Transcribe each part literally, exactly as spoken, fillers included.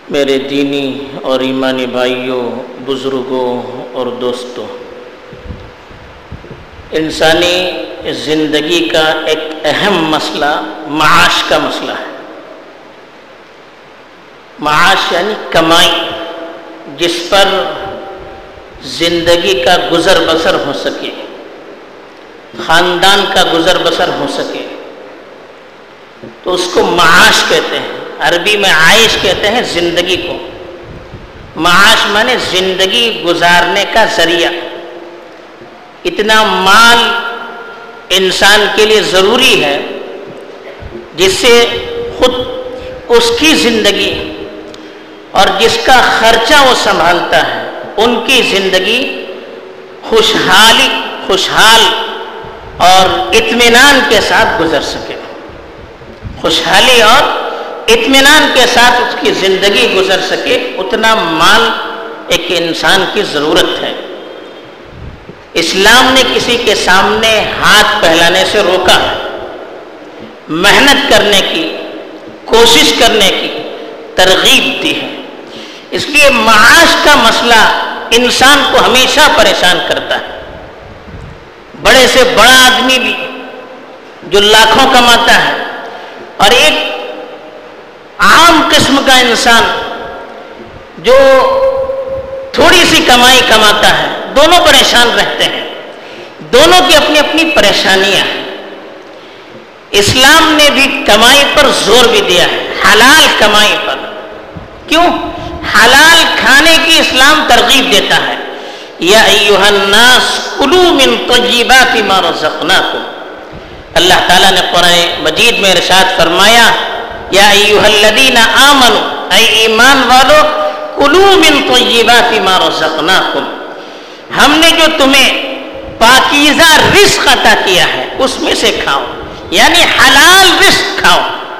میرے دینی اور ایمانی بھائیوں، بزرگوں اور دوستوں، انسانی زندگی کا ایک اہم مسئلہ معاش کا مسئلہ ہے۔ معاش یعنی کمائی، جس پر زندگی کا گزر بسر ہو سکے، خاندان کا گزر بسر ہو سکے، تو اس کو معاش کہتے ہیں۔ عربی میں عائش کہتے ہیں زندگی کو۔ معاش مانے زندگی گزارنے کا ذریعہ۔ اتنا مال انسان کے لیے ضروری ہے جس سے خود اس کی زندگی اور جس کا خرچہ وہ سنبھالتا ہے ان کی زندگی خوشحالی خوشحال اور اطمینان کے ساتھ گزر سکے۔ خوشحالی اور اطمینان کے ساتھ اس کی زندگی گزر سکے، اتنا مال ایک انسان کی ضرورت ہے۔ اسلام نے کسی کے سامنے ہاتھ پھیلانے سے روکا ہے، محنت کرنے کی کوشش کرنے کی ترغیب دی ہے۔ اس لیے معاش کا مسئلہ انسان کو ہمیشہ پریشان کرتا ہے۔ بڑے سے بڑا آدمی بھی جو لاکھوں کماتا ہے اور ایک عام قسم کا انسان جو تھوڑی سی کمائی کماتا ہے، دونوں پریشان رہتے ہیں۔ دونوں کی اپنی اپنی پریشانیاں ہیں۔ اسلام نے بھی کمائی پر زور بھی دیا ہے، حلال کمائی پر۔ کیوں؟ حلال کھانے کی اسلام ترغیب دیتا ہے۔ یا ایھا الناس کلوا من طیبات ما رزقناکم۔ اللہ تعالیٰ نے قرآن مجید میں ارشاد فرمایا، یا ایھا الذین آمنوا، اے ایمان والو، کلوا من طیبات ما رزقناکم، ہم نے جو تمہیں پاکیزہ رزق عطا کیا ہے اس میں سے کھاؤ، یعنی حلال رزق کھاؤ۔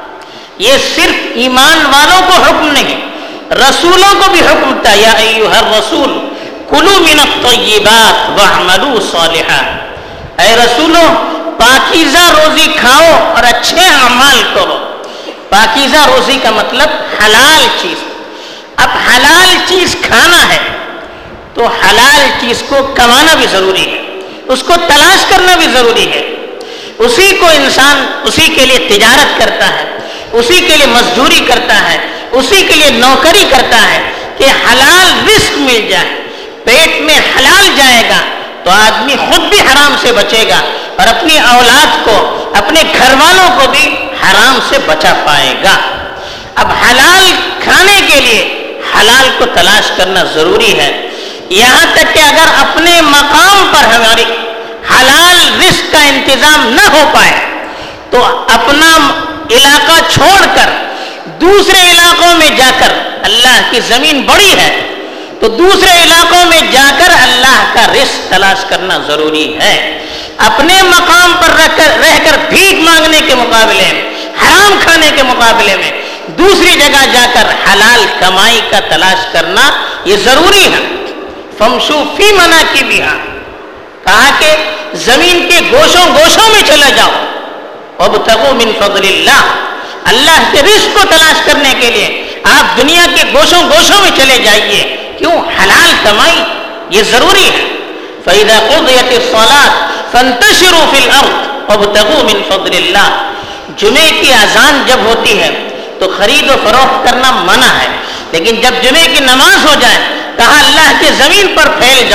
یہ صرف ایمان والوں کو حکم نہیں، رسولوں کو بھی حکم تھا۔ یا ایھا الرسول کلوا من الطیبات واعملوا صالحا، اے رسولوں پاکیزہ روزی کھاؤ اور اچھے اعمال کرو۔ پاکیزہ روزی کا مطلب حلال چیز۔ اب حلال چیز کھانا ہے تو حلال چیز کو کمانا بھی ضروری ہے، اس کو تلاش کرنا بھی ضروری ہے۔ اسی کو انسان اسی کے لیے تجارت کرتا ہے، اسی کے لیے مزدوری کرتا ہے، اسی کے لیے نوکری کرتا ہے کہ حلال رزق مل جائے۔ پیٹ میں حلال جائے گا تو آدمی خود بھی حرام سے بچے گا اور اپنی اولاد کو، اپنے گھر والوں کو بھی حرام سے بچا پائے گا۔ اب حلال کھانے کے لیے حلال کو تلاش کرنا ضروری ہے۔ یہاں تک کہ اگر اپنے مقام پر ہماری حلال رزق کا انتظام نہ ہو پائے تو اپنا علاقہ چھوڑ کر دوسرے علاقوں میں جا کر، اللہ کی زمین بڑی ہے تو دوسرے علاقوں میں جا کر اللہ کا رزق تلاش کرنا ضروری ہے۔ اپنے مقام پر رہ کر رہ کر بھیک مانگنے کے مقابلے میں، حرام کھانے کے مقابلے میں دوسری جگہ جا کر حلال کمائی کا تلاش کرنا یہ ضروری ہے۔ فمشوا فی مناکبہا، کہا کہ زمین کے گوشوں گوشوں میں چلے جاؤ۔ وابتغوا من فضل اللہ، اللہ کے رزق کو تلاش کرنے کے لیے آپ دنیا کے گوشوں گوشوں میں چلے جائیے۔ کیوں؟ حلال کمائی یہ ضروری ہے۔ فَإِذَا قُضِيَتِ الصَّلَاةُ فَانتَشِرُوا فِي الْأَرْضِ وَابْتَغُوا مِنْ فَضْلِ اللَّهِ۔ جمعے کی اذان جب ہوتی ہے تو خرید و فروخت کرنا منع ہے، لیکن جب جمعے کی نماز ہو جائے کہا اللہ کے زمین پر پھیل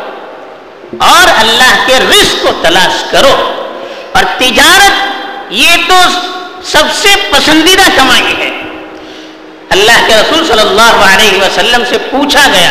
جاؤ اور اللہ کے رزق کو تلاش کرو۔ اور تجارت یہ تو سب سے پسندیدہ کمائی ہے۔ اللہ کے رسول صلی اللہ علیہ وسلم سے پوچھا گیا،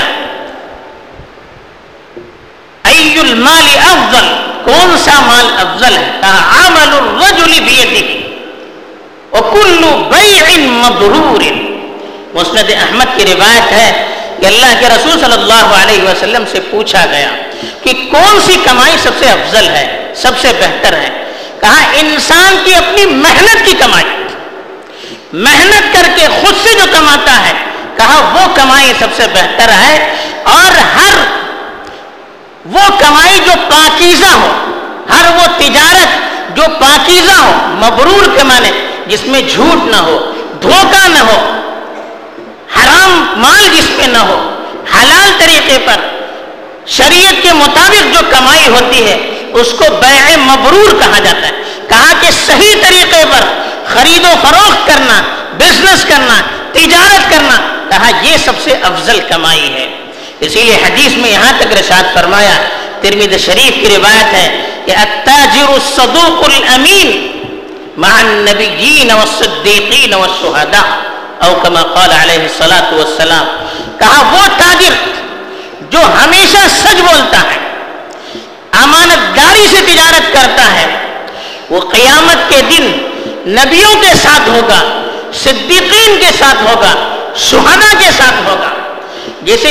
ای المال افضل، کون سا مال افضل ہے؟ کہا عمل الرجل بیدہ وکل بیع مبرور۔ مسند احمد کی روایت ہے کہ اللہ کے رسول صلی اللہ علیہ وسلم سے پوچھا گیا کہ کون سی کمائی سب سے افضل ہے، سب سے بہتر ہے؟ کہا انسان کی اپنی محنت کی کمائی، محنت کر کے خود سے جو کماتا ہے، کہا وہ کمائی سب سے بہتر ہے۔ اور ہر وہ کمائی جو پاکیزہ ہو، ہر وہ تجارت جو پاکیزہ ہو، مبرور کے معنی جس میں جھوٹ نہ ہو، دھوکہ نہ ہو، حرام مال جس میں نہ ہو، حلال طریقے پر شریعت کے مطابق جو کمائی ہوتی ہے اس کو بیع مبرور کہا جاتا ہے. کہا کہ صحیح طریقے پر خرید و فروخت کرنا، بزنس کرنا، تجارت کرنا، کہا یہ سب سے افضل کمائی ہے. اسی لیے حدیث میں یہاں تک ارشاد فرمایا، ترمذی شریف کی روایت ہے کہ التاجر الصدوق الامین مع النبیین والصدیقین والشہداء او کما قال علیہ الصلاۃ والسلام. کہا وہ تاجر جو ہمیشہ سچ بولتا ہے، امانت داری سے تجارت کرتا ہے، وہ قیامت کے دن نبیوں کے ساتھ ہوگا، صدیقین کے ساتھ ہوگا، شہداء کے ساتھ ہوگا. جیسے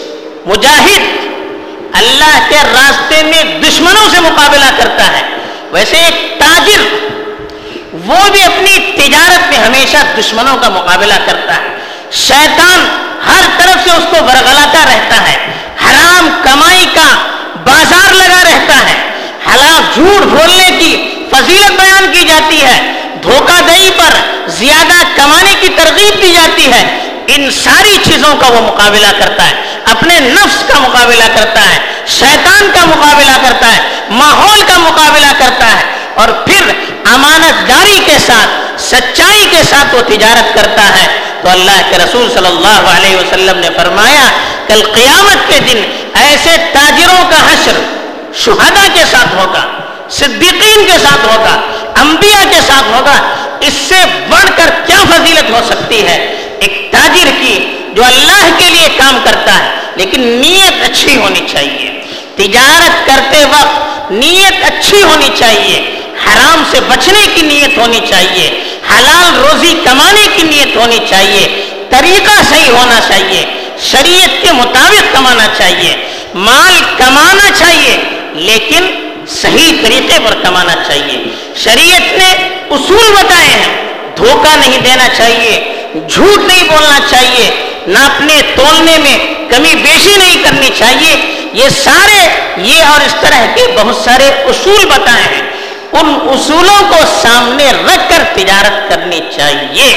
مجاہد اللہ کے راستے میں دشمنوں سے مقابلہ کرتا ہے، ویسے ایک تاجر وہ بھی اپنی تجارت میں ہمیشہ دشمنوں کا مقابلہ کرتا ہے. شیطان ہر طرف سے اس کو ورغلاتا رہتا ہے، حرام کمائی کا بازار لگا رہتا ہے، حلال جھوٹ بولنے کی فضیلت بیان کی جاتی ہے، دھوکہ دہی پر زیادہ کمانے کی ترغیب دی جاتی ہے. ان ساری چیزوں کا وہ مقابلہ کرتا ہے، اپنے نفس کا مقابلہ کرتا ہے، شیطان کا مقابلہ کرتا ہے، ماحول کا مقابلہ کرتا ہے، اور پھر امانت داری کے ساتھ، سچائی کے ساتھ وہ تجارت کرتا ہے. تو اللہ کے رسول صلی اللہ علیہ وسلم نے فرمایا کل قیامت کے دن ایسے تاجروں کا حشر شہداء کے ساتھ ہوگا، صدیقین کے ساتھ ہوگا، انبیاء کے ساتھ ہوگا. اس سے بڑھ کر کیا فضیلت ہو سکتی ہے ایک تاجر کی جو اللہ کے لیے کام کرتا ہے لیکن نیت اچھی ہونی چاہیے. تجارت کرتے وقت نیت اچھی ہونی چاہیے، حرام سے بچنے کی نیت ہونی چاہیے، حلال روزی کمانے کی نیت ہونی چاہیے، طریقہ صحیح ہونا چاہیے، شریعت کے مطابق کمانا چاہیے، مال کمانا چاہیے لیکن صحیح طریقے پر کمانا چاہیے. شریعت نے اصول بتائے ہیں، دھوکہ نہیں دینا چاہیے، جھوٹ نہیں بولنا چاہیے، ناپنے تولنے میں کمی بیشی نہیں کرنی چاہیے. یہ سارے یہ اور اس طرح کے بہت سارے اصول بتائے ہیں، ان اصولوں کو سامنے رکھ کر تجارت کرنی چاہیے.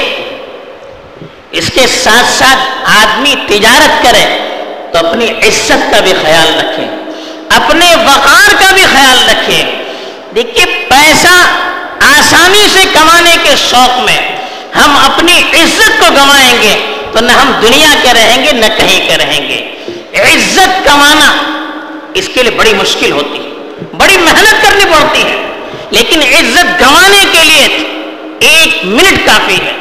اس کے ساتھ ساتھ آدمی تجارت کرے تو اپنی عزت کا بھی خیال رکھے، اپنے وقار کا بھی خیال رکھے. دیکھیے پیسہ آسانی سے کمانے کے شوق میں ہم اپنی عزت کو گنوائیں گے تو نہ ہم دنیا کے رہیں گے نہ کہیں کے رہیں گے. عزت کمانا اس کے لیے بڑی مشکل ہوتی ہے، بڑی محنت کرنی پڑتی ہے، لیکن عزت گنوانے کے لیے ایک منٹ کافی ہے،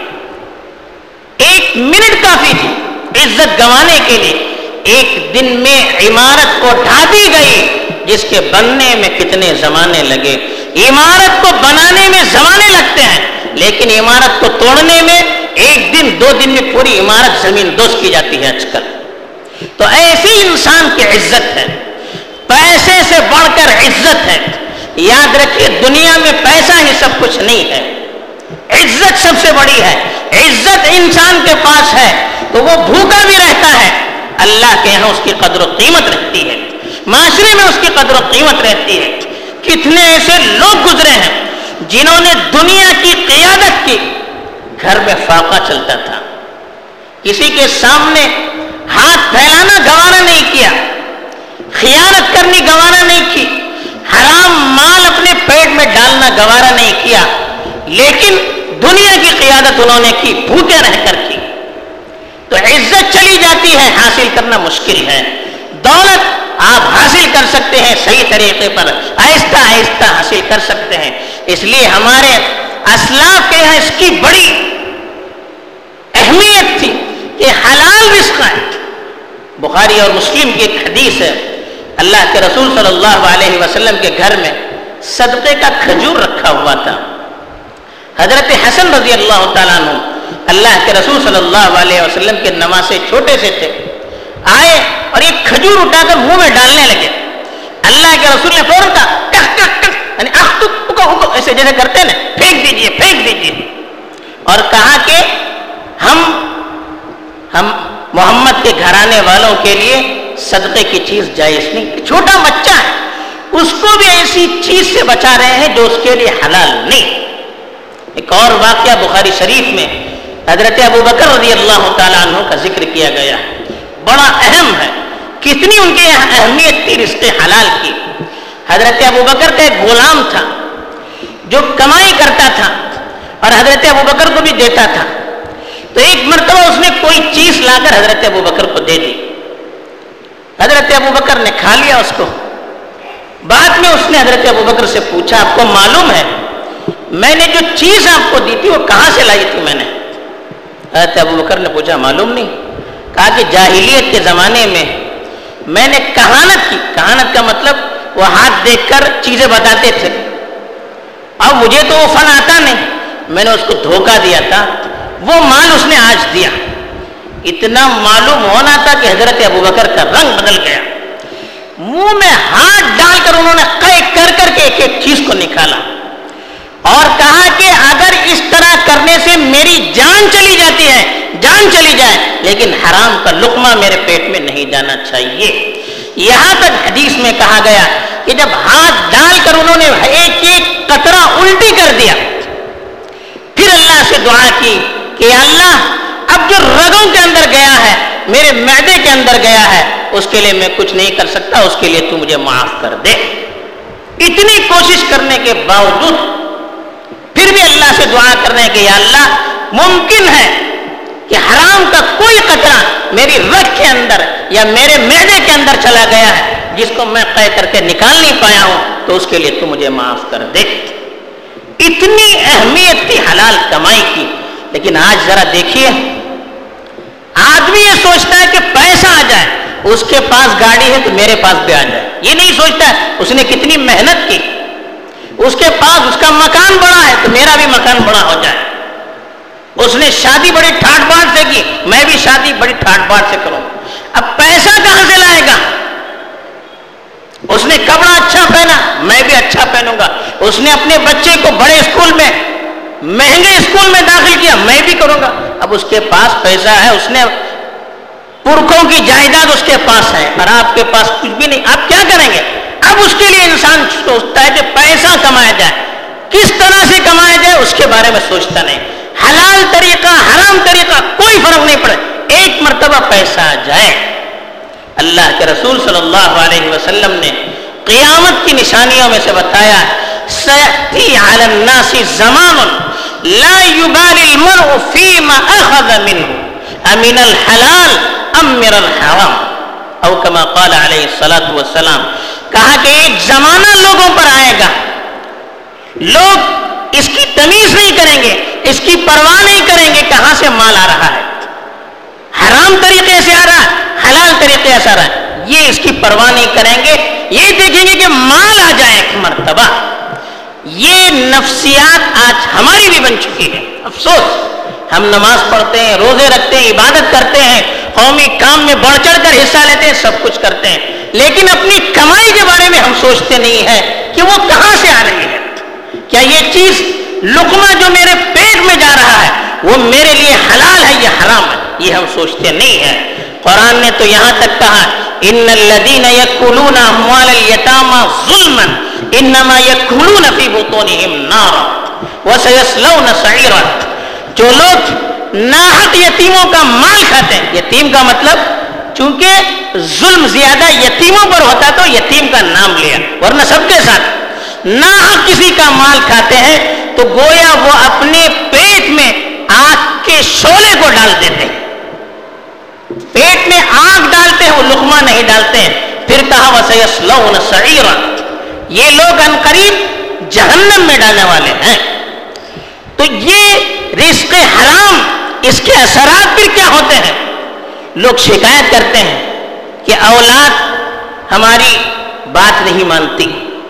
ایک منٹ کافی تھی عزت گنوانے کے لیے. ایک دن میں عمارت کو ڈھا دی گئی جس کے بننے میں کتنے زمانے لگے. عمارت کو بنانے میں زمانے لگتے ہیں لیکن عمارت کو توڑنے میں ایک دن دو دن میں پوری عمارت زمین دوز کی جاتی ہے آج کل. تو ایسی انسان کی عزت ہے، پیسے سے بڑھ کر عزت ہے. یاد رکھیے دنیا میں پیسہ ہی سب کچھ نہیں ہے، عزت سب سے بڑی ہے. عزت انسان کے پاس ہے تو وہ بھوکا بھی رہتا ہے، اللہ کے یہاں اس کی قدر و قیمت رہتی ہے، معاشرے میں اس کی قدر و قیمت رہتی ہے. کتنے ایسے لوگ گزرے ہیں جنہوں نے دنیا کی قیادت کی، گھر میں فاقہ چلتا تھا، کسی کے سامنے ہاتھ پھیلانا گوارا نہیں کیا، خیانت کرنی گوارا نہیں کی، حرام مال اپنے پیٹ میں ڈالنا گوارا نہیں کیا، لیکن دنیا کی قیادت انہوں نے کی، بھوکے رہ کر کی. تو عزت چلی جاتی ہے، حاصل کرنا مشکل ہے. دولت آپ حاصل کر سکتے ہیں صحیح طریقے پر، آہستہ آہستہ حاصل کر سکتے ہیں. اس لیے ہمارے اسلاف کے یہاں اس کی بڑی اہمیت تھی کہ حلال رزق ہے. بخاری اور مسلم کی ایک حدیث ہے، اللہ کے رسول صلی اللہ علیہ وسلم کے گھر میں صدقے کا کھجور رکھا ہوا تھا. حضرت حسن رضی اللہ تعالیٰ عنہ اللہ کے رسول صلی اللہ علیہ وسلم کے نواسے چھوٹے سے تھے، آئے اور ایک کھجور اٹھا کر منہ میں ڈالنے لگے. اللہ کے رسول نے فوراً کہا ٹک ٹک ٹک، یعنی ایسے جیسے کرتے نا، پھینک دیجئے پھینک دیجئے، اور کہا کہ ہم ہم محمد کے گھرانے والوں کے لیے صدقے کی چیز جائز نہیں. چھوٹا بچہ ہے، اس کو بھی ایسی چیز سے بچا رہے ہیں جو اس کے لیے حلال نہیں. ایک اور واقعہ بخاری شریف میں حضرت ابو بکر رضی اللہ تعالیٰ عنہ کا ذکر کیا گیا ہے، بڑا اہم ہے، کتنی ان کے یہاں اہمیت تھی رزق حلال کی۔ حضرت ابو بکر کا ایک غلام تھا جو کمائی کرتا تھا اور حضرت ابو بکر کو بھی دیتا تھا، تو ایک مرتبہ اس نے کوئی چیز لا کر حضرت ابو بکر کو دے دی، حضرت ابو بکر نے کھا لیا اس کو۔ بعد میں اس نے حضرت ابو بکر سے پوچھا آپ کو معلوم ہے میں نے جو چیز آپ کو دی تھی وہ کہاں سے لائی تھی میں نے؟ حضرت ابو بکر نے پوچھا معلوم نہیں؟ کہا کہ جاہلیت کے زمانے میں میں نے کہانت کی، کہانت کا مطلب وہ ہاتھ دیکھ کر چیزیں بتاتے تھے، اب مجھے تو وہ فن آتا نہیں، میں نے اس کو دھوکہ دیا تھا، وہ مال اس نے آج دیا۔ اتنا معلوم ہونا تھا کہ حضرت ابو بکر کا رنگ بدل گیا، منہ میں ہاتھ ڈال کر انہوں نے قے کر کر کے ایک ایک چیز کو نکالا اور کہا کہ اگر اس طرح کرنے سے میری جان چلی جاتی ہے، جان چلی جائے، لیکن حرام کا لقمہ میرے پیٹ میں نہیں جانا چاہیے۔ یہاں تک حدیث میں کہا گیا کہ جب ہاتھ ڈال کر انہوں نے ایک ایک قطرہ الٹی کر دیا، پھر اللہ سے دعا کی کہ اللہ اب جو رگوں کے اندر گیا ہے، میرے معدے کے اندر گیا ہے، اس کے لیے میں کچھ نہیں کر سکتا، اس کے لیے تو مجھے معاف کر دے۔ اتنی کوشش کرنے کے باوجود پھر بھی اللہ سے دعا کر رہے ہیں کہ یا اللہ ممکن ہے کہ حرام کا کوئی قطرہ میری رگ کے اندر یا میرے معدے کے اندر چلا گیا ہے جس کو میں قے کر کے نکال نہیں پایا ہوں، تو اس کے لیے تو مجھے معاف کر دے۔ اتنی اہمیت تھی حلال کمائی کی۔ لیکن آج ذرا دیکھیے، آدمی یہ سوچتا ہے کہ پیسہ آ جائے، اس کے پاس گاڑی ہے تو میرے پاس بھی آ جائے، یہ نہیں سوچتا ہے اس نے کتنی محنت کی، اس کے پاس اس کا مکان بڑا ہے تو میرا بھی مکان بڑا ہو جائے، اس نے شادی بڑی ٹھاٹ باٹ سے کی، میں بھی شادی بڑی ٹھاٹ باٹ سے کروں۔ اب پیسہ کہاں سے لائے گا؟ اس نے کپڑا اچھا پہنا، میں بھی اچھا پہنوں گا، اس نے اپنے بچے کو بڑے اسکول میں مہنگے اسکول میں داخل کیا، میں بھی کروں گا۔ اب اس کے پاس پیسہ ہے، اس نے پرکھوں کی جائیداد اس کے پاس ہے، اور آپ کے پاس کچھ بھی نہیں، آپ کیا کریں گے؟ اب اس کے لیے انسان سوچتا ہے کہ پیسہ کمایا جائے، کس طرح سے کمایا جائے اس کے بارے میں سوچتا نہیں۔ حلال طریقہ حرام طریقہ کوئی فرق نہیں پڑے، ایک مرتبہ پیسہ آ جائے۔ اللہ کے رسول صلی اللہ علیہ وسلم نے قیامت کی نشانیوں میں سے بتایا سیأتی علی الناس زمان لا یبالی المرء فیما اخذ منہ امن الحلال ام من الحرام، او کما قال علیہ الصلاۃ والسلام۔ کہا کہ ایک زمانہ لوگوں پر آئے گا، لوگ اس کی تمیز نہیں کریں گے، اس کی پرواہ نہیں کریں گے کہاں سے مال آ رہا ہے، حرام طریقے سے آ رہا ہے، حلال طریقے سے آ رہا ہے، یہ اس کی پرواہ نہیں کریں گے، یہ دیکھیں گے کہ مال آ جائے ایک مرتبہ۔ یہ نفسیات آج ہماری بھی بن چکی ہے۔ افسوس، ہم نماز پڑھتے ہیں، روزے رکھتے ہیں، عبادت کرتے ہیں، قومی کام میں بڑھ چڑھ کر حصہ لیتے ہیں، سب کچھ کرتے ہیں، لیکن اپنی کمائی کے بارے میں ہم سوچتے نہیں ہیں کہ وہ کہاں سے آ رہی ہے۔ کیا یہ چیز لقمہ جو میرے پیٹ میں جا رہا ہے وہ میرے لیے حلال ہے یا حرام ہے، یہ ہم سوچتے نہیں ہیں۔ قرآن نے تو یہاں تک کہا ان الذین یأکلون اموال الیتامی ظلما انما یأکلون فی بطونہم نارا وسیصلون سعیرا۔ جو لوگ ناحق یتیموں کا مال کھاتے ہیں، یتیم کا مطلب چونکہ ظلم زیادہ یتیموں پر ہوتا تو یتیم کا نام لیا، ورنہ سب کے ساتھ ناحق کسی کا مال کھاتے ہیں تو گویا وہ اپنے پیٹ میں آگ کے شعلے کو ڈال دیتے ہیں، پیٹ میں آگ ڈالتے ہیں، وہ لقمہ نہیں ڈالتے ہیں۔ پھر کہا وَسَيَصْلَوْنَ سَعِيرًا، یہ لوگ عنقریب جہنم میں ڈالنے والے ہیں۔ تو یہ رزق حرام، اس کے اثرات پھر کیا ہوتے ہیں؟ لوگ شکایت کرتے ہیں کہ اولاد ہماری بات نہیں مانتی،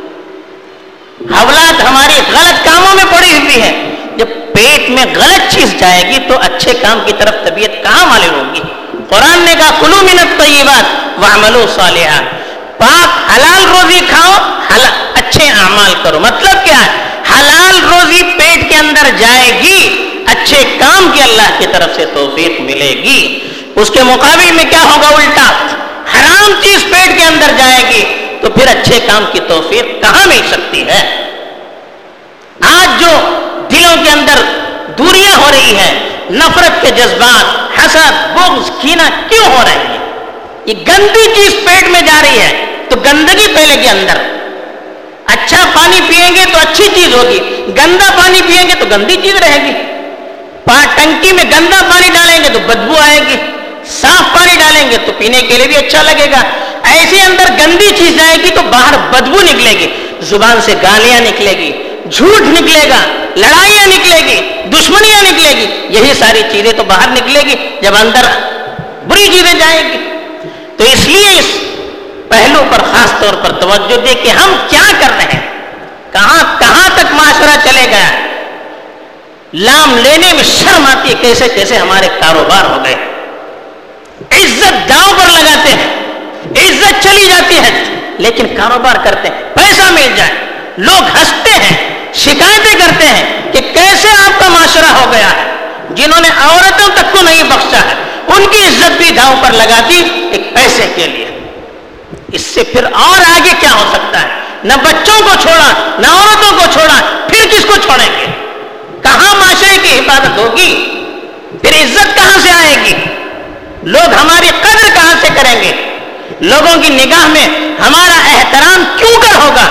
اولاد ہماری غلط کاموں میں پڑی ہوئی ہے۔ جب پیٹ میں غلط چیز جائے گی تو اچھے کام کی طرف طبیعت کہاں مائل ہوگی؟ قرآن نے کہا کلوا من الطیبات واعملوا صالحا، پاک حلال روزی کھاؤ، حلال اچھے اعمال کرو۔ مطلب کیا ہے؟ حلال روزی پیٹ کے اندر جائے گی، اچھے کام کی اللہ کی طرف سے توفیق ملے گی۔ اس کے مقابل میں کیا ہوگا؟ الٹا، حرام چیز پیٹ کے اندر جائے گی تو پھر اچھے کام کی توفیق کہاں مل سکتی ہے؟ آج جو دلوں کے اندر دوریاں ہو رہی ہیں، نفرت کے جذبات, حسد, بغض, کینہ کیوں ہو رہے ہیں؟ یہ گندی چیز پیٹ میں جا رہی ہے تو گندگی پھیلے گی اندر. اچھا پانی پیئیں گے تو اچھی چیز ہوگی, گندا پانی پیئیں گے تو گندی چیز رہے گی. ٹنکی میں گندا پانی ڈالیں گے تو بدبو آئے گی, صاف پانی ڈالیں گے تو پینے کے لیے بھی اچھا لگے گا. ایسے اندر گندی چیز جائے گی تو باہر بدبو نکلے گی, زبان سے گالیاں نکلے گی, جھوٹ نکلے گا, لڑائیاں نکلے گی, دشمنیاں نکلے گی. یہی ساری چیزیں تو باہر نکلے گی جب اندر بری چیزیں جائیں گی. تو اس لیے اس پہلو پر خاص طور پر توجہ دے کہ ہم کیا کر رہے ہیں, کہاں کہاں تک معاشرہ چلے گیا. لام لینے میں شرم آتی ہے, کیسے کیسے ہمارے کاروبار ہو گئے. عزت داؤں پر لگاتے ہیں, عزت چلی جاتی ہے لیکن کاروبار کرتے ہیں, پیسہ مل جائے. لوگ ہنستے ہیں, شکایتیں کرتے ہیں کہ کیسے آپ کا معاشرہ ہو گیا ہے. جنہوں نے عورتوں تک کو نہیں بخشا ہے ان کی عزت بھی داؤں پر لگا دی ایک پیسے کے لیے. اس سے پھر اور آگے کیا ہو سکتا ہے؟ نہ بچوں کو چھوڑا, نہ عورتوں کو چھوڑا, پھر کس کو چھوڑیں گے؟ کہاں معاشرے کی حفاظت ہوگی؟ پھر عزت کہاں سے آئے گی؟ لوگ ہماری قدر کہاں سے کریں گے؟ لوگوں کی نگاہ میں ہمارا احترام کیوں کر ہوگا؟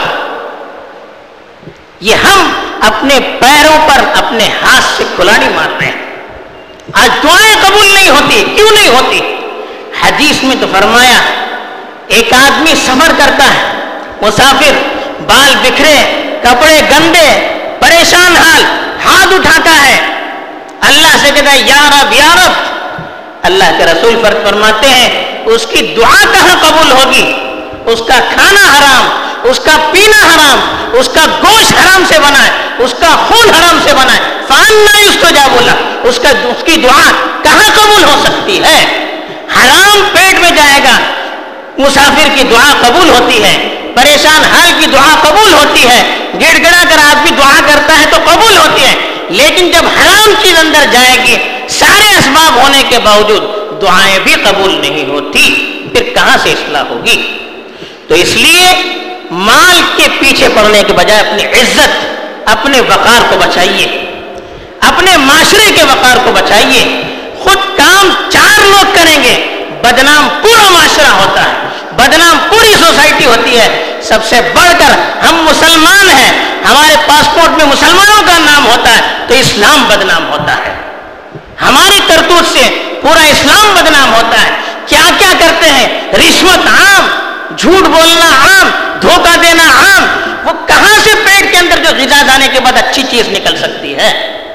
یہ ہم اپنے پیروں پر اپنے ہاتھ سے کھلاڑی مار رہے ہیں. آج دعائیں قبول نہیں ہوتی, کیوں نہیں ہوتی؟ حدیث میں تو فرمایا ایک آدمی سفر کرتا ہے, مسافر, بال بکھرے, کپڑے گندے, پریشان حال, ہاتھ اٹھاتا ہے, اللہ سے کہتا ہے یا رب یا رب. اللہ کے رسول فرق فرماتے ہیں اس کی دعا کہاں قبول ہوگی؟ اس کا کھانا حرام, اس کا پینا حرام, اس کا گوشت حرام سے بنا ہے, اس کا خون حرام سے بنا ہے. فانا اس کو جا بولا, اس کا اس کی دعا کہاں قبول ہو سکتی ہے؟ حرام پیٹ میں جائے گا, مسافر کی دعا قبول ہوتی ہے, پریشان حال کی دعا قبول ہوتی ہے, گڑ گڑا کر آدمی دعا کرتا ہے تو قبول ہوتی ہے. لیکن جب حرام چیز اندر جائے گی, سارے اسباب ہونے کے باوجود دعائیں بھی قبول نہیں ہوتی, پھر کہاں سے اصلاح ہوگی؟ تو اس لیے مال کے پیچھے پڑنے کے بجائے اپنی عزت, اپنے وقار کو بچائیے, اپنے معاشرے کے وقار کو بچائیے. خود کام چار لوگ کریں گے, بدنام پورا معاشرہ ہوتا ہے, بدنام پوری سوسائٹی ہوتی ہے. سب سے بڑھ کر ہم مسلمان ہیں, ہمارے پاسپورٹ میں مسلمانوں کا نام ہوتا ہے تو اسلام بدنام ہوتا ہے. ہماری کرتوت سے پورا اسلام بدنام ہوتا ہے. کیا کیا کرتے ہیں؟ رشوت عام, جھوٹ بولنا عام, دھوکہ دینا عام. وہ کہاں سے پیٹ کے اندر جو غذا جانے کے بعد اچھی چیز نکل سکتی ہے؟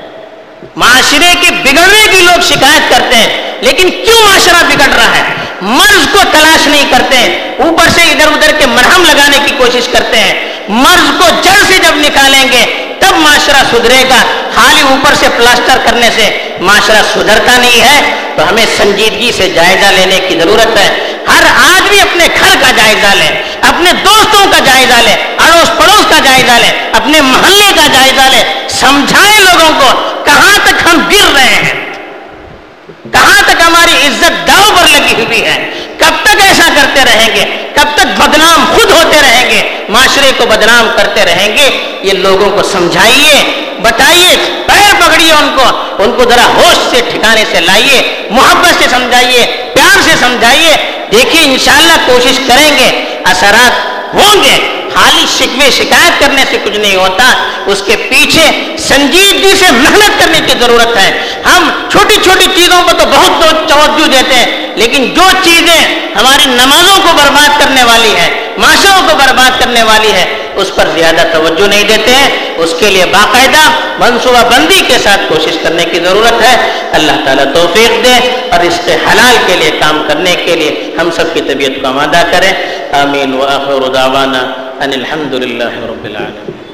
معاشرے کے بگڑنے کی لوگ شکایت کرتے ہیں, لیکن کیوں معاشرہ بگڑ رہا ہے؟ مرض کو تلاش نہیں کرتے ہیں, اوپر سے ادھر ادھر کے مرہم لگانے کی کوشش کرتے ہیں. مرض کو جڑ سے جب نکالیں گے تب معاشرہ سدھرے گا. خالی اوپر سے پلاسٹر کرنے سے معاشرہ سدھرتا نہیں ہے. تو ہمیں سنجیدگی سے جائزہ لینے کی ضرورت ہے. ہر آدمی اپنے گھر کا جائزہ لے, اپنے دوستوں کا جائزہ لے, اڑوس پڑوس کا جائزہ لے, اپنے محلے کا جائزہ لے. سمجھائیں لوگوں کو کہاں تک ہم گر رہے ہیں, کہاں تک ہماری عزت داؤ پر لگی ہوئی ہے. کب تک ایسا کرتے رہیں گے؟ کب تک بدنام خود ہوتے رہیں گے, معاشرے کو بدنام کرتے رہیں گے؟ یہ لوگوں کو سمجھائیے, بتائیے, پیر پکڑیے ان کو, ان کو ذرا ہوش سے ٹھکانے سے لائیے, محبت سے سمجھائیے, پیار سے سمجھائیے. دیکھیے انشاءاللہ کوشش کریں گے, اثرات ہوں گے. خالی شکوے شکایت کرنے سے کچھ نہیں ہوتا, اس کے پیچھے سنجیدگی سے محنت کرنے کی ضرورت ہے. ہم چھوٹی چھوٹی چیزوں پر تو بہت توجہ دیتے ہیں, لیکن جو چیزیں ہماری نمازوں کو برباد کرنے والی ہے, معاشروں کو برباد کرنے والی ہے, اس پر زیادہ توجہ نہیں دیتے ہیں. اس کے لیے باقاعدہ منصوبہ بندی کے ساتھ کوشش کرنے کی ضرورت ہے. اللہ تعالیٰ توفیق دے اور اس کے حلال کے لیے کام کرنے کے لیے ہم سب کی طبیعت کو آمادہ کریں. آمین. وآخر دعوانا ان الحمد للہ رب العالمین.